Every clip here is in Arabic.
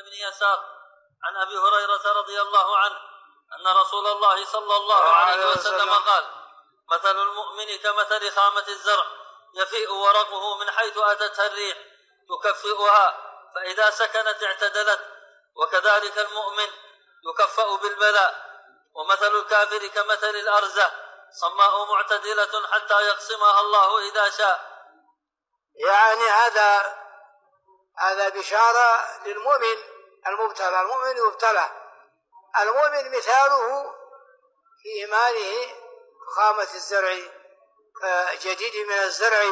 بن يسار عن أبي هريرة رضي الله عنه أن رسول الله صلى الله عليه وسلم قال: مثل المؤمن كمثل خامة الزرع يفيء ورقه من حيث أتتها الريح تكفئها، فإذا سكنت اعتدلت، وكذلك المؤمن يكفأ بالبلاء. ومثل الكافر كمثل الأرزة صماء معتدلة حتى يقسمها الله إذا شاء. يعني هذا بشارة للمؤمن المبتلى. المؤمن يبتلى، المؤمن مثاله في إيمانه خامة الزرع كجديد من الزرع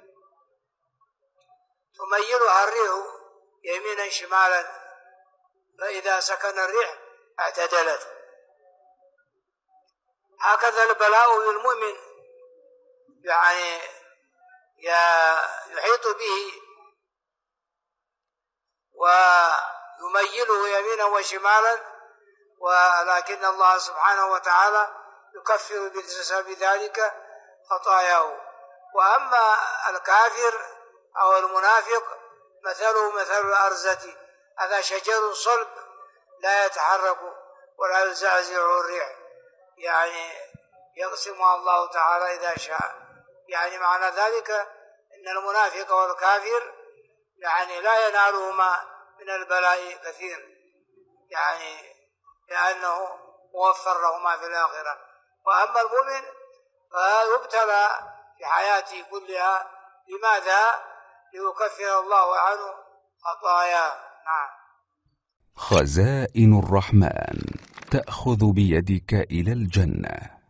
تميلها الريح يمينا شمالا، فإذا سكن الريح اعتدلت. هكذا البلاء للمؤمن، يعني يحيط به ويميله يمينا وشمالا، ولكن الله سبحانه وتعالى يكفر بسبب ذلك خطاياه. وأما الكافر أو المنافق مثله مثل الأرزة، هذا شجر صلب لا يتحرك ولا يزعزعه الريح، يعني يقسمها الله تعالى إذا شاء. يعني معنى ذلك أن المنافق والكافر يعني لا ينالهما من البلاء كثير، يعني لأنه موفر لهما في الآخرة. وأما المؤمن فيبتلى في حياته كلها. لماذا؟ ليكفر الله عنه خطاياه. نعم. خزائن الرحمن تأخذ بيدك إلى الجنة.